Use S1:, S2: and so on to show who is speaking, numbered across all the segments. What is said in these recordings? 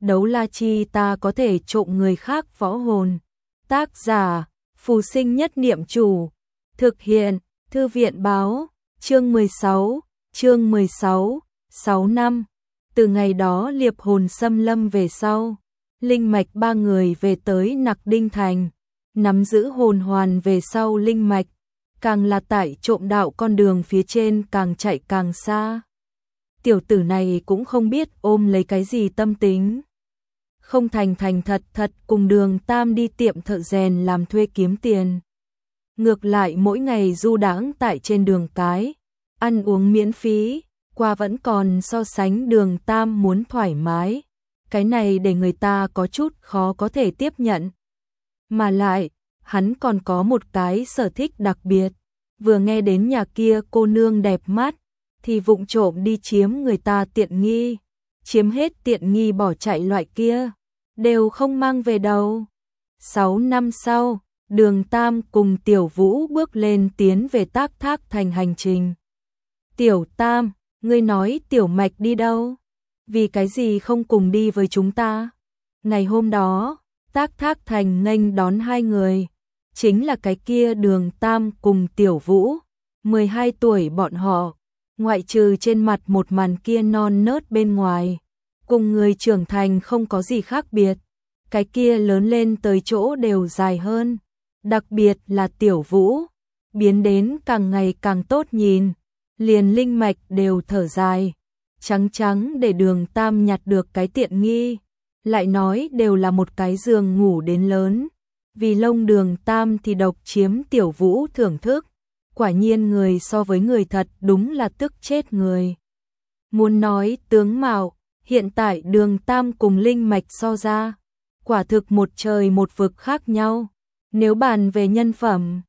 S1: đấu la chi ta có thể trộm người khác võ hồn. Tác giả, Phù Sinh Nhất Niệm Chủ. Thực hiện, Thư viện Báo, chương 16, 6 năm. Từ ngày đó liệp hồn xâm lâm về sau, linh mạch ba người về tới Nặc Đinh Thành, nắm giữ hồn hoàn về sau linh mạch, càng là tại trộm đạo con đường phía trên càng chạy càng xa. Tiểu tử này cũng không biết ôm lấy cái gì tâm tính. Không thành thật cùng Đường Tam đi tiệm thợ rèn làm thuê kiếm tiền. Ngược lại mỗi ngày du đãng tại trên đường cái, ăn uống miễn phí, qua vẫn còn so sánh Đường Tam muốn thoải mái. Cái này để người ta có chút khó có thể tiếp nhận. Mà lại, hắn còn có một cái sở thích đặc biệt, vừa nghe đến nhà kia cô nương đẹp mắt, thì vụng trộm đi chiếm người ta tiện nghi, chiếm hết tiện nghi bỏ chạy loại kia, đều không mang về đâu. 6 năm sau, Đường Tam cùng Tiểu Vũ bước lên tiến về Tác Thác Thành hành trình. Tiểu Tam, ngươi nói Tiểu Mạch đi đâu? Vì cái gì không cùng đi với chúng ta? Ngày hôm đó, Tác Thác Thành nghênh đón hai người, chính là cái kia Đường Tam cùng Tiểu Vũ, 12 tuổi bọn họ, ngoại trừ trên mặt một màn kia non nớt bên ngoài, cùng người trưởng thành không có gì khác biệt, cái kia lớn lên tới chỗ đều dài hơn, đặc biệt là Tiểu Vũ, biến đến càng ngày càng tốt nhìn, liền linh mạch đều thở dài, trắng để Đường Tam nhặt được cái tiện nghi, lại nói đều là một cái giường ngủ đến lớn, vì lông Đường Tam thì độc chiếm Tiểu Vũ thưởng thức, quả nhiên người so với người thật đúng là tức chết người. Muốn nói tướng mạo, hiện tại Đường Tam cùng linh mạch so ra, quả thực một trời một vực khác nhau. Nếu bàn về nhân phẩm,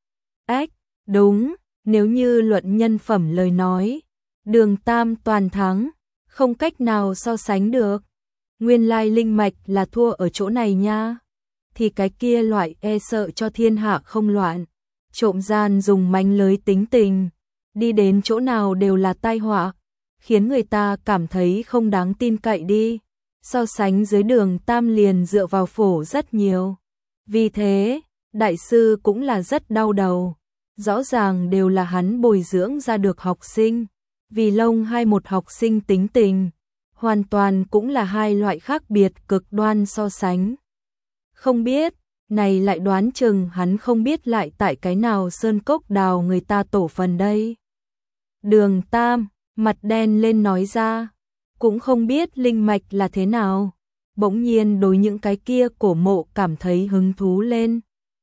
S1: đúng, nếu như luận nhân phẩm lời nói, Đường Tam toàn thắng, không cách nào so sánh được. Nguyên lai linh mạch là thua ở chỗ này nha. Thì cái kia loại e sợ cho thiên hạ không loạn, trộm gian dùng mánh lới tính tình, đi đến chỗ nào đều là tai họa, khiến người ta cảm thấy không đáng tin cậy đi. So sánh dưới Đường Tam liền dựa vào phổ rất nhiều. Vì thế, đại sư cũng là rất đau đầu. Rõ ràng đều là hắn bồi dưỡng ra được học sinh, vì lông hai một học sinh tính tình, hoàn toàn cũng là hai loại khác biệt cực đoan so sánh. Không biết, này lại đoán chừng hắn không biết lại tại cái nào sơn cốc đào người ta tổ phần đây. Đường Tam, mặt đen lên nói ra, cũng không biết linh mạch là thế nào, bỗng nhiên đối những cái kia cổ mộ cảm thấy hứng thú lên.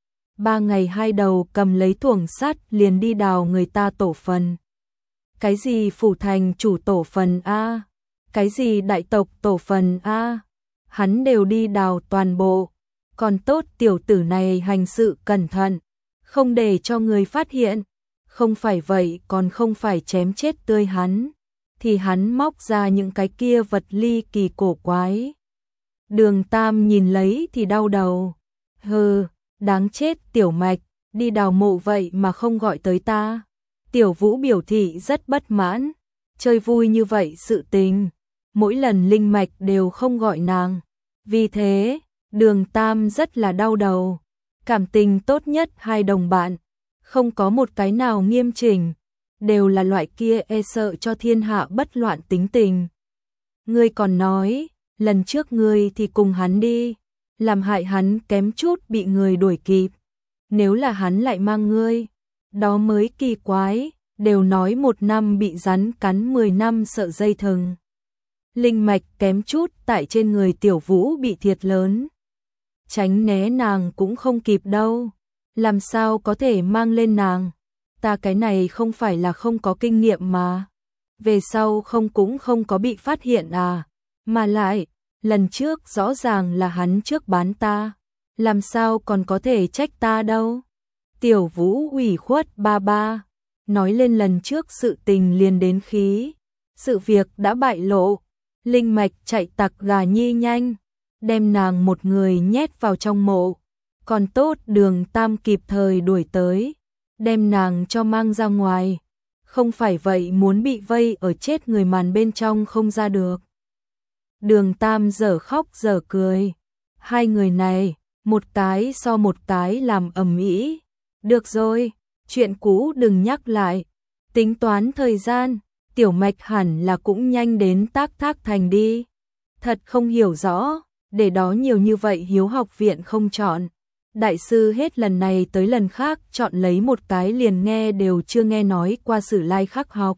S1: 3 ngày 2 đầu cầm lấy thuồng sắt liền đi đào người ta tổ phần. Cái gì phủ thành chủ tổ phần a, cái gì đại tộc tổ phần a, hắn đều đi đào toàn bộ. Còn tốt tiểu tử này hành sự cẩn thận, không để cho người phát hiện, không phải vậy còn không phải chém chết tươi hắn, thì hắn móc ra những cái kia vật ly kỳ cổ quái. Đường Tam nhìn lấy thì đau đầu, hừ, đáng chết Tiểu Mạch, đi đào mộ vậy mà không gọi tới ta. Tiểu Vũ biểu thị rất bất mãn, chơi vui như vậy sự tình, mỗi lần linh mạch đều không gọi nàng, vì thế Đường Tam rất là đau đầu. Cảm tình tốt nhất hai đồng bạn, không có một cái nào nghiêm chỉnh, đều là loại kia e sợ cho thiên hạ bất loạn tính tình. Ngươi còn nói, lần trước ngươi thì cùng hắn đi, làm hại hắn kém chút bị người đuổi kịp. Nếu là hắn lại mang ngươi, đó mới kỳ quái, đều nói 1 năm bị rắn cắn 10 năm sợ dây thừng. Linh mạch kém chút tại trên người Tiểu Vũ bị thiệt lớn. Tránh né nàng cũng không kịp đâu, làm sao có thể mang lên nàng, ta cái này không phải là không có kinh nghiệm mà, về sau cũng không có bị phát hiện à, mà lại, lần trước rõ ràng là hắn trước bán ta, làm sao còn có thể trách ta đâu. Tiểu Vũ ủy khuất ba, nói lên lần trước sự tình liền đến khí, sự việc đã bại lộ, linh mạch chạy tặc gà nhi nhanh, đem nàng một người nhét vào trong mộ, còn tốt Đường Tam kịp thời đuổi tới, đem nàng cho mang ra ngoài, không phải vậy muốn bị vây ở chết người màn bên trong không ra được. Đường Tam dở khóc dở cười. Hai người này, một cái so một cái làm ầm ĩ. Được rồi, chuyện cũ đừng nhắc lại. Tính toán thời gian, Tiểu Mạch hẳn là cũng nhanh đến Tác Thác Thành đi. Thật không hiểu rõ, để đó nhiều như vậy Hiếu học viện không chọn. Đại sư hết lần này tới lần khác chọn lấy một cái liền nghe đều chưa nghe nói qua Sử Lai Khắc học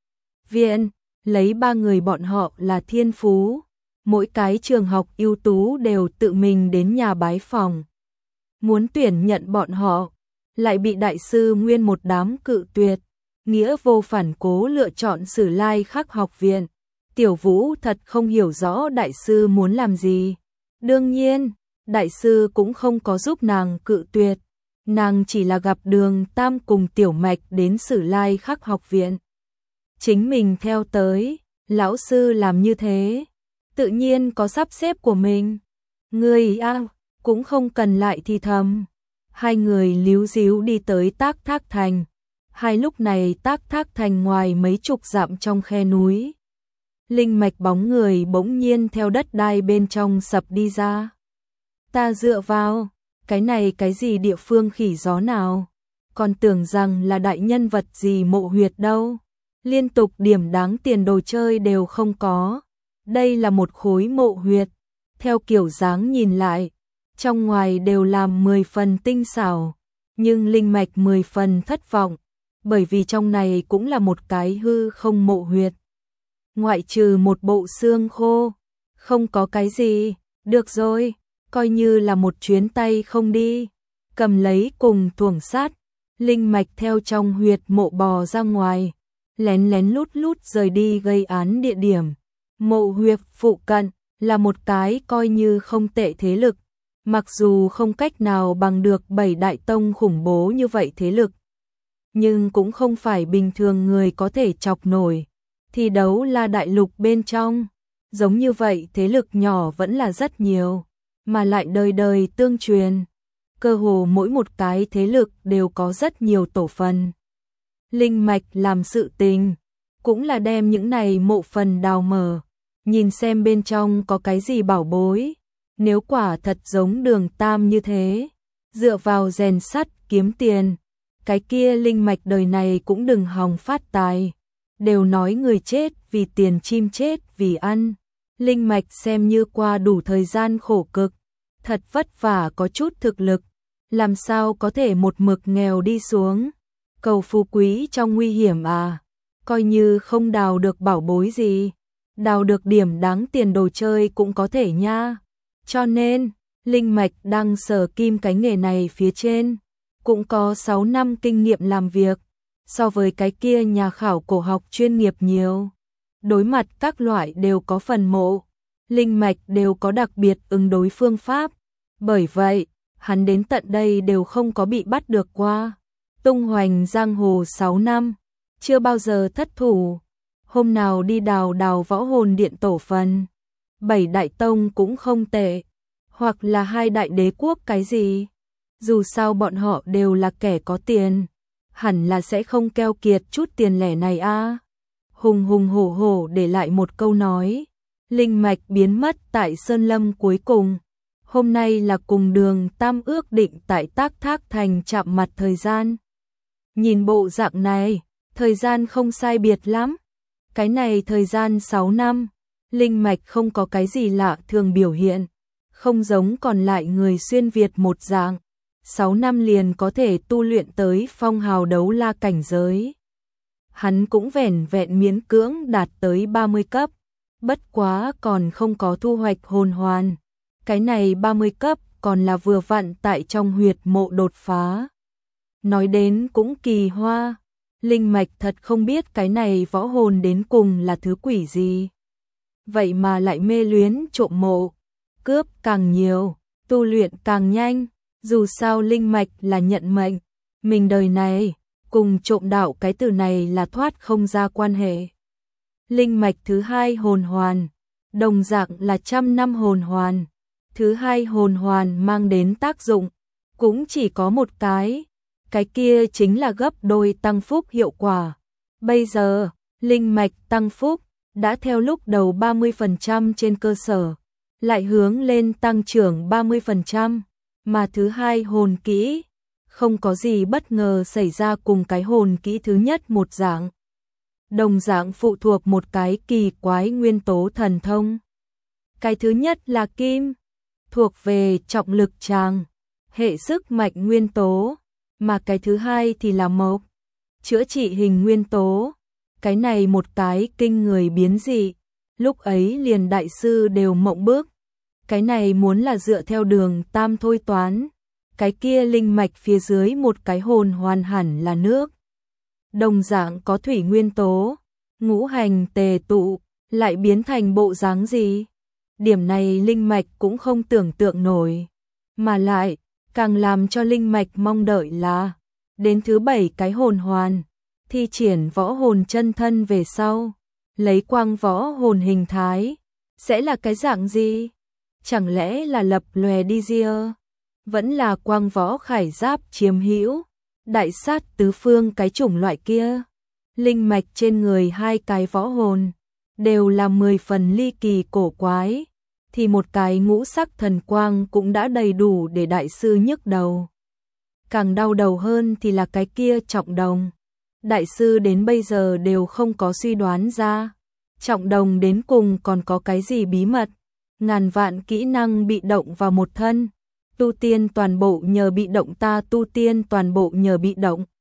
S1: viện, lấy 3 người bọn họ là thiên phú. Mỗi cái trường học ưu tú đều tự mình đến nhà bái phòng. Muốn tuyển nhận bọn họ, lại bị đại sư nguyên một đám cự tuyệt. Nghĩa vô phản cố lựa chọn Sử Lai Khắc học viện. Tiểu Vũ thật không hiểu rõ đại sư muốn làm gì. Đương nhiên, đại sư cũng không có giúp nàng cự tuyệt. Nàng chỉ là gặp Đường Tam cùng Tiểu Mạch đến Sử Lai Khắc học viện. Chính mình theo tới, lão sư làm như thế, tự nhiên có sắp xếp của mình. Người cũng không cần lại thì thầm. Hai người líu díu đi tới Tác Thác Thành. Hai lúc này Tác Thác Thành ngoài mấy chục dặm trong khe núi. Linh mạch bóng người bỗng nhiên theo đất đai bên trong sập đi ra. Ta dựa vào, cái này cái gì địa phương khỉ gió nào, còn tưởng rằng là đại nhân vật gì mộ huyệt đâu. Liên tục điểm đáng tiền đồ chơi đều không có. Đây là một khối mộ huyệt. Theo kiểu dáng nhìn lại, trong ngoài đều làm 10 phần tinh xảo, nhưng linh mạch 10 phần thất vọng, bởi vì trong này cũng là một cái hư không mộ huyệt. Ngoại trừ một bộ xương khô, không có cái gì. Được rồi, coi như là một chuyến tay không đi. Cầm lấy cùng thuồng sát, linh mạch theo trong huyệt mộ bò ra ngoài, lén lén lút lút rời đi gây án địa điểm. Mộ huyệt phụ cận là một cái coi như không tệ thế lực, mặc dù không cách nào bằng được 7 đại tông khủng bố như vậy thế lực, nhưng cũng không phải bình thường người có thể chọc nổi. Thi đấu La Đại Lục bên trong, giống như vậy thế lực nhỏ vẫn là rất nhiều, mà lại đời đời tương truyền. Cơ hồ mỗi một cái thế lực đều có rất nhiều tổ phần. Linh mạch làm sự tình, cũng là đem những này mộ phần đào mở, nhìn xem bên trong có cái gì bảo bối. Nếu quả thật giống Đường Tam như thế, dựa vào rèn sắt kiếm tiền, cái kia linh mạch đời này cũng đừng hòng phát tài. Đều nói người chết vì tiền, chim chết vì ăn. Linh mạch xem như qua đủ thời gian khổ cực, thật vất vả có chút thực lực, làm sao có thể một mực nghèo đi xuống. Cầu phú quý trong nguy hiểm à, coi như không đào được bảo bối gì, đào được điểm đáng tiền đồ chơi cũng có thể nha. Cho nên, linh mạch đang sở kim cái nghề này phía trên, cũng có 6 năm kinh nghiệm làm việc, so với cái kia nhà khảo cổ học chuyên nghiệp nhiều. Đối mặt các loại đều có phần mộ, linh mạch đều có đặc biệt ứng đối phương pháp. Bởi vậy, hắn đến tận đây đều không có bị bắt được qua. Tung hoành giang hồ 6 năm, chưa bao giờ thất thủ. Hôm nào đi đào võ hồn điện tổ phần, 7 đại tông cũng không tệ, hoặc là 2 đại đế quốc cái gì. Dù sao bọn họ đều là kẻ có tiền, hẳn là sẽ không keo kiệt chút tiền lẻ này a. Hùng hùng hổ hổ để lại một câu nói, linh mạch biến mất tại Sơn Lâm cuối cùng. Hôm nay là cùng Đường Tam ước định tại Tác Thác Thành chạm mặt thời gian. Nhìn bộ dạng này, thời gian không sai biệt lắm. Cái này thời gian 6 năm, linh mạch không có cái gì lạ thường biểu hiện, không giống còn lại người xuyên Việt một dạng. 6 năm liền có thể tu luyện tới phong hào đấu la cảnh giới. Hắn cũng vẻn vẹn miễn cưỡng đạt tới 30 cấp, bất quá còn không có thu hoạch hồn hoàn. Cái này 30 cấp còn là vừa vặn tại trong huyệt mộ đột phá. Nói đến cũng kỳ hoa, linh mạch thật không biết cái này võ hồn đến cùng là thứ quỷ gì. Vậy mà lại mê luyến trộm mộ, cướp càng nhiều, tu luyện càng nhanh. Dù sao linh mạch là nhận mệnh, mình đời này cùng trộm đạo cái từ này là thoát không ra quan hệ. Linh mạch thứ 2 hồn hoàn, đồng dạng là 100 năm hồn hoàn. Thứ 2 hồn hoàn mang đến tác dụng cũng chỉ có một cái kia chính là gấp đôi tăng phúc hiệu quả. Bây giờ, linh mạch tăng phúc đã theo lúc đầu 30% trên cơ sở, lại hướng lên tăng trưởng 30%, mà thứ hai hồn kỹ, không có gì bất ngờ xảy ra cùng cái hồn kỹ thứ nhất một dạng. Đồng dạng phụ thuộc một cái kỳ quái nguyên tố thần thông. Cái thứ nhất là kim, thuộc về trọng lực tràng, hệ sức mạnh nguyên tố, mà cái thứ hai thì là mộc, chữa trị hình nguyên tố. Cái này một cái kinh người biến dị, lúc ấy liền đại sư đều mộng bước. Cái này muốn là dựa theo đường tam thôi toán, cái kia linh mạch phía dưới một cái hồn hoàn hẳn là nước. Đồng dạng có thủy nguyên tố, ngũ hành tề tụ, lại biến thành bộ dáng gì? Điểm này linh mạch cũng không tưởng tượng nổi, mà lại càng làm cho linh mạch mong đợi là đến thứ 7 cái hồn hoàn, thi triển võ hồn chân thân về sau, lấy quang võ hồn hình thái, sẽ là cái dạng gì? Chẳng lẽ là lập lòe đi ria? Vẫn là quang võ khải giáp chiếm hữu, đại sát tứ phương cái chủng loại kia? Linh mạch trên người hai cái võ hồn đều là 10 phần ly kỳ cổ quái, thì một cái ngũ sắc thần quang cũng đã đầy đủ để đại sư nhức đầu. Càng đau đầu hơn thì là cái kia trọng đồng. Đại sư đến bây giờ đều không có suy đoán ra, trọng đồng đến cùng còn có cái gì bí mật. Ngàn vạn kỹ năng bị động vào một thân, tu tiên toàn bộ nhờ bị động, ta tu tiên toàn bộ nhờ bị động.